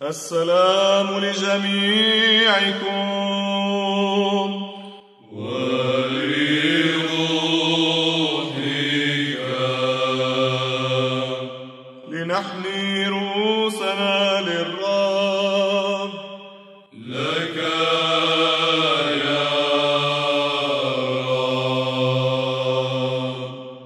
السلام لجميعكم ولروحك. لنحني رؤوسنا للرب. لك يا رب.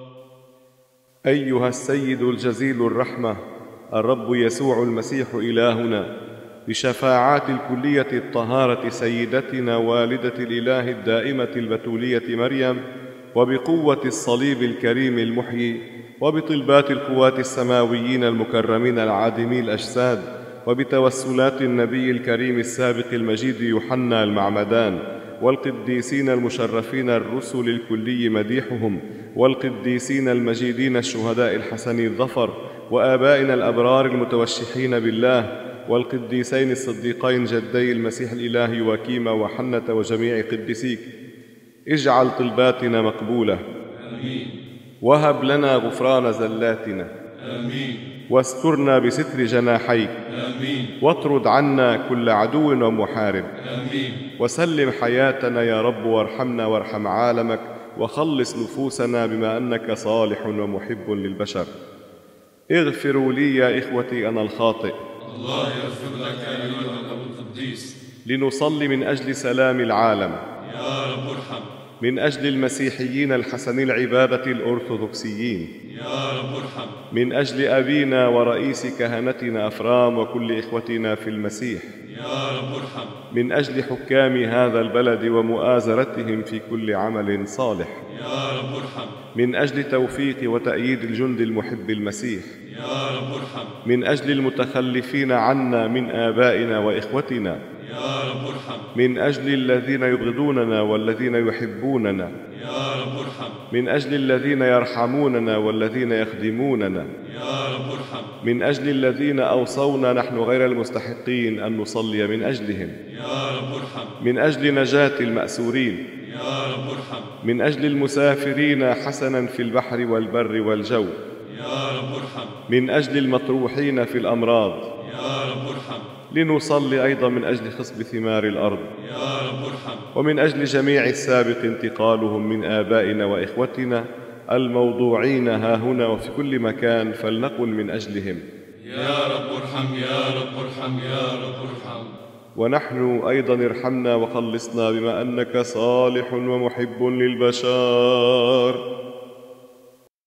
أيها السيد الجزيل الرحمة الرب يسوع المسيح إلهنا، بشفاعات الكلية الطهارة سيدتنا والدة الإله الدائمة البتولية مريم، وبقوة الصليب الكريم المحيي، وبطلبات القوات السماويين المكرمين العادمي الأجساد، وبتوسلات النبي الكريم السابق المجيد يوحنا المعمدان، والقديسين المشرفين الرسل الكلي مديحهم، والقديسين المجيدين الشهداء الحسن الظفر، وآبائنا الأبرار المتوشحين بالله، والقديسين الصديقين جدي المسيح الإله يواكيم وحنة وجميع قديسيك. اجعل طلباتنا مقبولة. آمين. وهب لنا غفران زلاتنا. آمين. واسترنا بستر جناحيك. آمين. واطرد عنا كل عدو ومحارب. آمين. وسلم حياتنا يا رب، وارحمنا وارحم عالمك، وخلص نفوسنا بما أنك صالح ومحب للبشر. اغفروا لي يا إخوتي أنا الخاطئ. الله يغفر لك أيها الأب القديس. لنصلي من أجل سلام العالم، يا رب ارحم. من أجل المسيحيين الحسن العبادة الأرثوذكسيين، يا رب ارحم. من أجل أبينا ورئيس كهنتنا أفرام وكل إخوتنا في المسيح، يا رب ارحم. من أجل حكام هذا البلد ومؤازرتهم في كل عمل صالح، يا رب ارحم. من أجل توفيق وتأييد الجند المحب المسيح، يا رب ارحم. من أجل المتخلفين عنا من آبائنا وإخوتنا، يا رب ارحم. من أجل الذين يبغضوننا والذين يحبوننا، يا رب ارحم. من أجل الذين يرحموننا والذين يخدموننا، يا رب ارحم. من أجل الذين أوصونا نحن غير المستحقين أن نصلي من أجلهم، يا رب ارحم. من أجل نجاة المأسورين، يا رب ارحم. من أجل المسافرين حسنا في البحر والبر والجو، يا رب ارحم. من أجل المطروحين في الأمراض، يا رب ارحم. لنصلي أيضا من أجل خصب ثمار الأرض، يا رب ارحم. ومن أجل جميع السابق انتقالهم من آبائنا وإخوتنا الموضوعين ها هنا وفي كل مكان، فلنقل من أجلهم. يا رب ارحم. يا رب ارحم. يا رب ارحم. ونحن أيضا ارحمنا وخلصنا بما أنك صالح ومحب للبشر.